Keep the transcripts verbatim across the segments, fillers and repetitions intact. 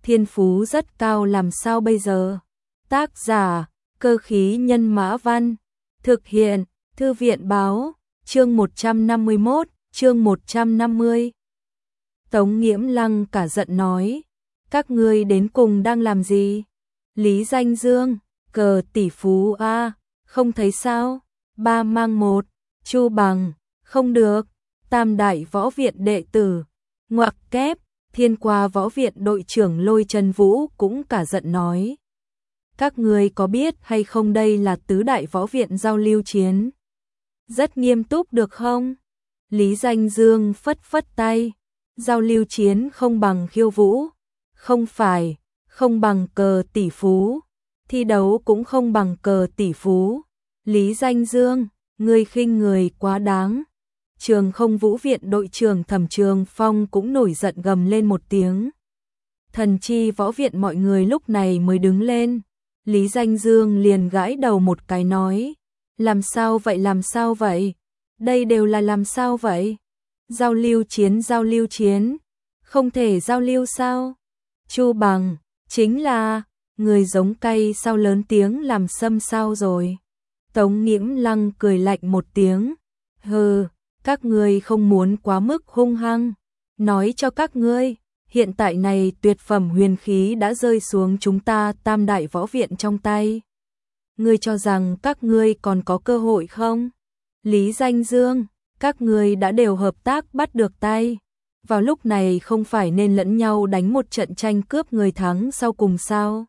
thiên phú rất cao làm sao bây giờ? Tác giả, Cơ khí nhân mã văn. Thực hiện, Thư viện báo, chương một trăm năm mươi mốt, chương một trăm năm mươi. Tống Nghiễm Lăng cả giận nói, các ngươi đến cùng đang làm gì? Lý Danh Dương, cờ tỷ phú a, không thấy sao? Ba mang một, Chu Bằng, không được, Tam đại võ viện đệ tử, ngoặc kép, Thiên Qua võ viện đội trưởng Lôi Trần Vũ cũng cả giận nói. Các ngươi có biết hay không đây là tứ đại võ viện giao lưu chiến? Rất nghiêm túc được không? Lý Danh Dương phất phất tay, giao lưu chiến không bằng khiêu vũ, không phải, không bằng cờ tỷ phú, thi đấu cũng không bằng cờ tỷ phú. Lý Danh Dương, ngươi khinh người quá đáng. Trường Không Vũ viện đội trưởng Thẩm Trường Phong cũng nổi giận gầm lên một tiếng. Thần Chi võ viện mọi người lúc này mới đứng lên. Lý Danh Dương liền gãi đầu một cái nói, làm sao vậy làm sao vậy? Đây đều là làm sao vậy? Giao lưu chiến giao lưu chiến, không thể giao lưu sao? Chu Bằng, chính là, người giống cay sao lớn tiếng làm xâm sao rồi? Tống Nghiễm Lăng cười lạnh một tiếng, hừ, các ngươi không muốn quá mức hung hăng, nói cho các ngươi, hiện tại này tuyệt phẩm huyền khí đã rơi xuống chúng ta Tam đại võ viện trong tay. Ngươi cho rằng các ngươi còn có cơ hội không? Lý Danh Dương, các ngươi đã đều hợp tác bắt được tay. Vào lúc này không phải nên lẫn nhau đánh một trận tranh cướp người thắng sau cùng sao?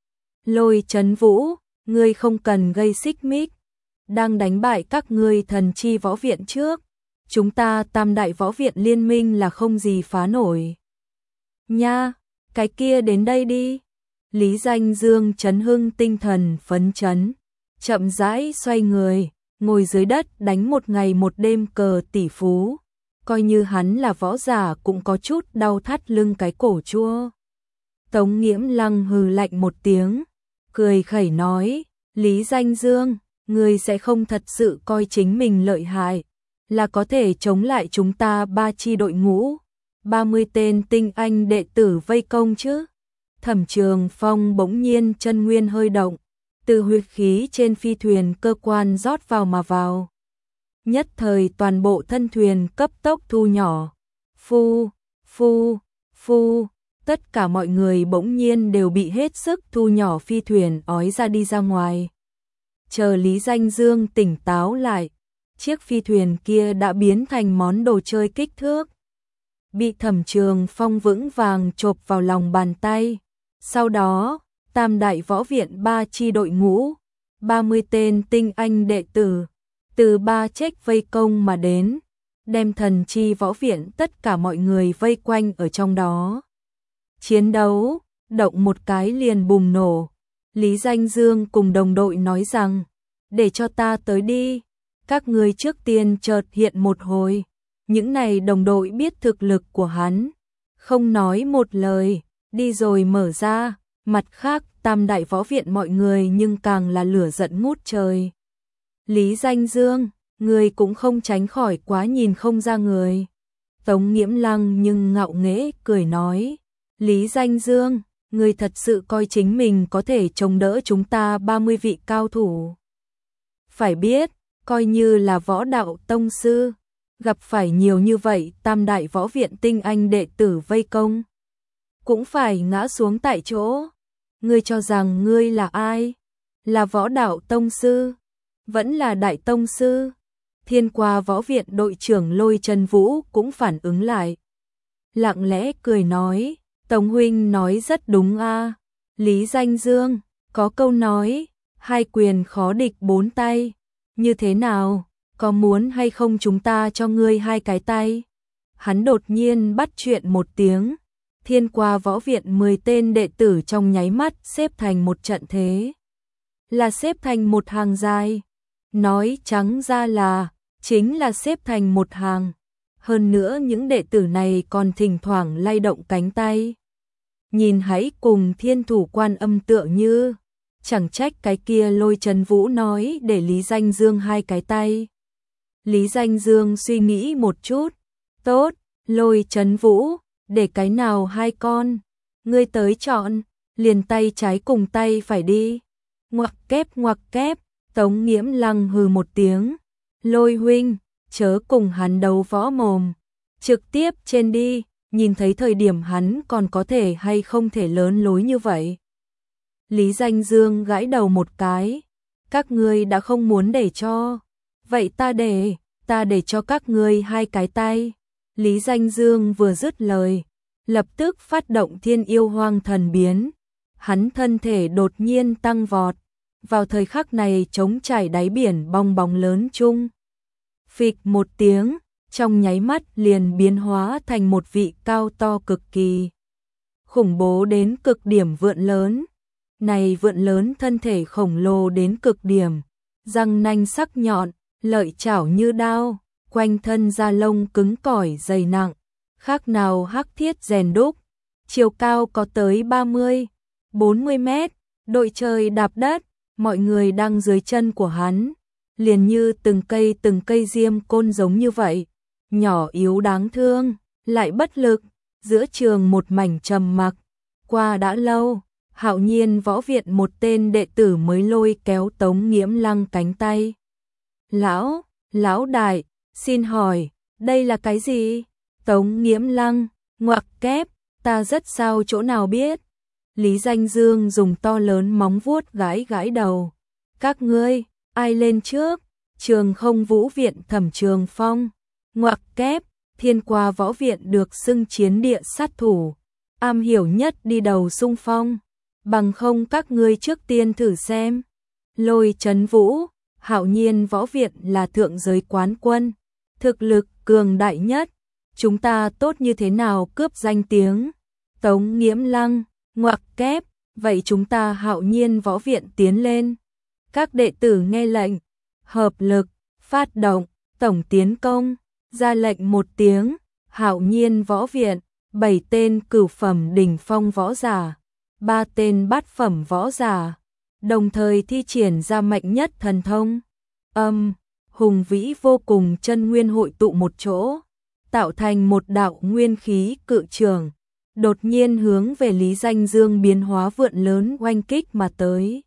Lôi Trấn Vũ, ngươi không cần gây xích mích. Đang đánh bại các ngươi Thần Chi võ viện trước. Chúng ta Tam đại võ viện liên minh là không gì phá nổi. Nha, cái kia đến đây đi. Lý Danh Dương chấn hưng tinh thần phấn chấn, chậm rãi xoay người, ngồi dưới đất đánh một ngày một đêm cờ tỷ phú. Coi như hắn là võ giả cũng có chút đau thắt lưng cái cổ chua. Tống Nghiễm Lăng hừ lạnh một tiếng, cười khẩy nói, Lý Danh Dương, ngươi sẽ không thật sự coi chính mình lợi hại, là có thể chống lại chúng ta ba chi đội ngũ, ba mươi tên tinh anh đệ tử vây công chứ? Thẩm Trường Phong bỗng nhiên chân nguyên hơi động, từ huyết khí trên phi thuyền cơ quan rót vào mà vào. Nhất thời toàn bộ thân thuyền cấp tốc thu nhỏ. Phu, phu, phu, tất cả mọi người bỗng nhiên đều bị hết sức thu nhỏ phi thuyền ói ra đi ra ngoài. Chờ Lý Danh Dương tỉnh táo lại, chiếc phi thuyền kia đã biến thành món đồ chơi kích thước. Bị Thẩm Trường Phong vững vàng chộp vào lòng bàn tay. Sau đó, Tam đại võ viện ba chi đội ngũ, ba mươi tên tinh anh đệ tử, từ ba trách vây công mà đến, đem Thần Chi võ viện tất cả mọi người vây quanh ở trong đó. Chiến đấu, động một cái liền bùng nổ. Lý Danh Dương cùng đồng đội nói rằng, để cho ta tới đi, các ngươi trước tiên chợt hiện một hồi. Những này đồng đội biết thực lực của hắn, không nói một lời, đi rồi mở ra. Mặt khác Tam đại võ viện mọi người nhưng càng là lửa giận ngút trời. Lý Danh Dương, người cũng không tránh khỏi quá nhìn không ra người. Tống Nghiễm Lăng nhưng ngạo nghễ cười nói, Lý Danh Dương, người thật sự coi chính mình có thể chống đỡ chúng ta ba mươi vị cao thủ. Phải biết, coi như là võ đạo tông sư, gặp phải nhiều như vậy Tam đại võ viện tinh anh đệ tử vây công, cũng phải ngã xuống tại chỗ. Ngươi cho rằng ngươi là ai? Là võ đạo tông sư? Vẫn là đại tông sư? Thiên Qua võ viện đội trưởng Lôi Trần Vũ cũng phản ứng lại. Lặng lẽ cười nói, Tống huynh nói rất đúng a. Lý Danh Dương, có câu nói, hai quyền khó địch bốn tay. Như thế nào? Có muốn hay không chúng ta cho ngươi hai cái tay? Hắn đột nhiên bắt chuyện một tiếng. Thiên Qua võ viện mười tên đệ tử trong nháy mắt xếp thành một trận thế. Là xếp thành một hàng dài. Nói trắng ra là, chính là xếp thành một hàng. Hơn nữa những đệ tử này còn thỉnh thoảng lay động cánh tay. Nhìn hãy cùng Thiên Thủ Quan Âm tựa như. Chẳng trách cái kia Lôi Trần Vũ nói để Lý Danh Dương hai cái tay. Lý Danh Dương suy nghĩ một chút. Tốt, Lôi Trần Vũ, để cái nào hai con? ngươi tới chọn, liền tay trái cùng tay phải đi. Ngoặc kép ngoặc kép, Tống Nghiễm Lăng hừ một tiếng, Lôi huynh, chớ cùng hắn đấu võ mồm, trực tiếp trên đi, nhìn thấy thời điểm hắn còn có thể hay không thể lớn lối như vậy. Lý Danh Dương gãi đầu một cái, các ngươi đã không muốn để cho, vậy ta để, ta để cho các ngươi hai cái tay. Lý Danh Dương vừa dứt lời, lập tức phát động Thiên Yêu Hoang Thần biến, hắn thân thể đột nhiên tăng vọt, vào thời khắc này trống trải đáy biển bong bóng lớn chung. Phịch một tiếng, trong nháy mắt liền biến hóa thành một vị cao to cực kỳ khủng bố đến cực điểm vượn lớn. Này vượn lớn thân thể khổng lồ đến cực điểm, răng nanh sắc nhọn, lợi chảo như đao, quanh thân da lông cứng cỏi dày nặng, khác nào hắc thiết rèn đúc, chiều cao có tới ba mươi, bốn mươi mét, đội trời đạp đất, mọi người đang dưới chân của hắn, liền như từng cây từng cây diêm côn giống như vậy, nhỏ yếu đáng thương, lại bất lực, giữa trường một mảnh trầm mặc. Qua đã lâu, Hạo Nhiên Võ Viện một tên đệ tử mới lôi kéo Tống Nghiễm Lăng cánh tay. Lão, lão đại, xin hỏi, đây là cái gì? Tống Nghiễm Lăng, ngoặc kép, ta rất sao chỗ nào biết. Lý Danh Dương dùng to lớn móng vuốt gãi gãi đầu. Các ngươi, ai lên trước? Trường Không Vũ Viện Thẩm Trường Phong, ngoặc kép, Thiên Qua Võ Viện được xưng chiến địa sát thủ, am hiểu nhất đi đầu xung phong, bằng không các ngươi trước tiên thử xem. Lôi Trấn Vũ, Hạo Nhiên Võ Viện là thượng giới quán quân, thực lực cường đại nhất, chúng ta tốt như thế nào cướp danh tiếng. Tống Nghiễm Lăng, ngoặc kép, vậy chúng ta Hạo Nhiên Võ Viện tiến lên. Các đệ tử nghe lệnh, hợp lực, phát động, tổng tiến công, ra lệnh một tiếng, Hạo Nhiên Võ Viện, bảy tên cửu phẩm đỉnh phong võ giả, ba tên bát phẩm võ giả, đồng thời thi triển ra mạnh nhất thần thông. Âm, hùng vĩ vô cùng chân nguyên hội tụ một chỗ, tạo thành một đạo nguyên khí cự trường, đột nhiên hướng về Lý Danh Dương biến hóa vượn lớn oanh kích mà tới.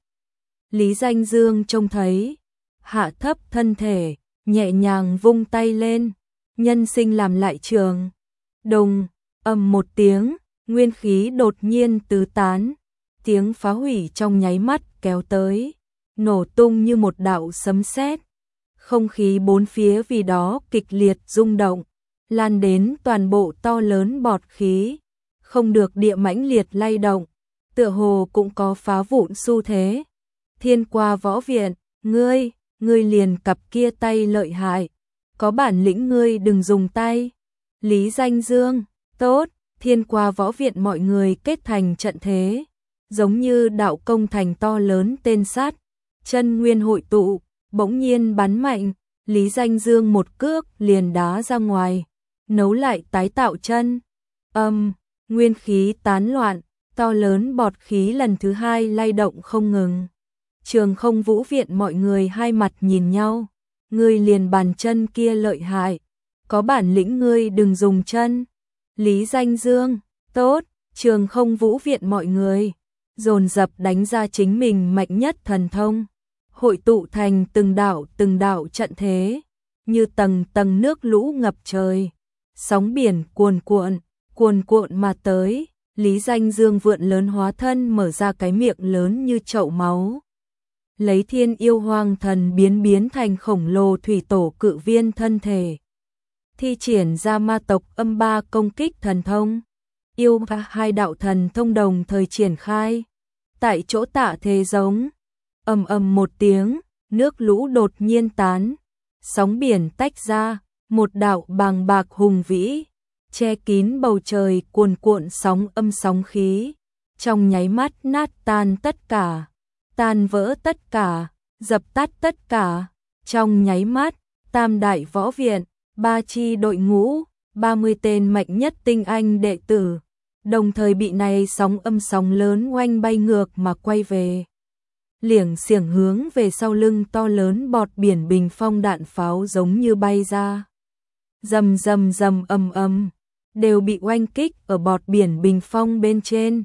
Lý Danh Dương trông thấy, hạ thấp thân thể, nhẹ nhàng vung tay lên, nhân sinh làm lại trường. Đùng, ầm một tiếng, nguyên khí đột nhiên tứ tán, tiếng phá hủy trong nháy mắt kéo tới, nổ tung như một đạo sấm sét. Không khí bốn phía vì đó kịch liệt rung động, lan đến toàn bộ to lớn bọt khí, không được địa mãnh liệt lay động, tựa hồ cũng có phá vụn xu thế. Thiên Qua Võ Viện, ngươi, ngươi liền cặp kia tay lợi hại, có bản lĩnh ngươi đừng dùng tay. Lý Danh Dương, tốt, Thiên Qua Võ Viện mọi người kết thành trận thế, giống như đạo công thành to lớn tên sát, chân nguyên hội tụ, bỗng nhiên bắn mạnh, Lý Danh Dương một cước liền đá ra ngoài, nấu lại tái tạo chân. Âm, nguyên khí tán loạn, to lớn bọt khí lần thứ hai lay động không ngừng. Trường Không Vũ Viện mọi người hai mặt nhìn nhau, ngươi liền bàn chân kia lợi hại, có bản lĩnh ngươi đừng dùng chân. Lý Danh Dương, tốt, Trường Không Vũ Viện mọi người dồn dập đánh ra chính mình mạnh nhất thần thông, hội tụ thành từng đạo từng đạo trận thế, như tầng tầng nước lũ ngập trời, sóng biển cuồn cuộn, cuồn cuộn mà tới. Lý Danh Dương vượn lớn hóa thân mở ra cái miệng lớn như chậu máu, lấy Thiên Yêu Hoang Thần biến biến thành khổng lồ thủy tổ cự viên thân thể, thi triển ra ma tộc âm ba công kích thần thông, yêu và hai đạo thần thông đồng thời triển khai, tại chỗ tạ thế giống, ầm ầm một tiếng, nước lũ đột nhiên tán, sóng biển tách ra, một đạo bàng bạc hùng vĩ, che kín bầu trời cuồn cuộn sóng âm sóng khí, trong nháy mắt nát tan tất cả, tan vỡ tất cả, dập tắt tất cả, trong nháy mắt, Tam Đại Võ Viện, ba chi đội ngũ, ba mươi tên mạnh nhất tinh anh đệ tử, đồng thời bị này sóng âm sóng lớn oanh bay ngược mà quay về. Liểng xiểng hướng về sau lưng to lớn bọt biển bình phong đạn pháo giống như bay ra. Rầm rầm rầm ầm ầm, đều bị oanh kích ở bọt biển bình phong bên trên.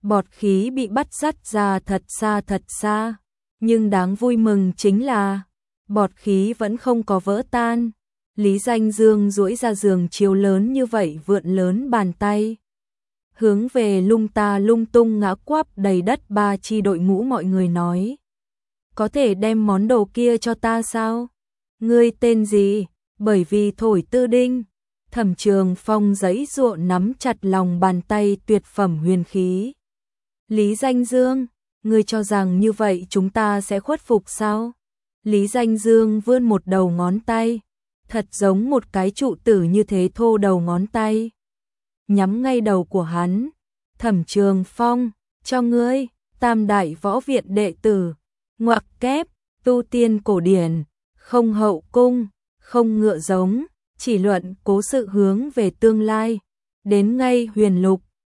bọt khí bị bắt dắt ra thật xa thật xa, nhưng đáng vui mừng chính là bọt khí vẫn không có vỡ tan. Lý Danh Dương duỗi ra giường chiếu lớn như vậy vượn lớn bàn tay, hướng về lung ta lung tung ngã quắp đầy đất ba chi đội ngũ mọi người nói: có thể đem món đồ kia cho ta sao? Ngươi tên gì? Bởi vì thổi tư đinh. Thẩm Trường Phong giãy giụa nắm chặt lòng bàn tay tuyệt phẩm huyền khí. Lý Danh Dương, ngươi cho rằng như vậy chúng ta sẽ khuất phục sao? Lý Danh Dương vươn một đầu ngón tay, thật giống một cái trụ tử như thế thô đầu ngón tay, nhắm ngay đầu của hắn. Thẩm Trường Phong, cho ngươi, Tam Đại Võ Viện đệ tử, ngoặc kép, tu tiên cổ điển, không hậu cung, không ngựa giống, chỉ luận cố sự hướng về tương lai, đến ngay huyền lục,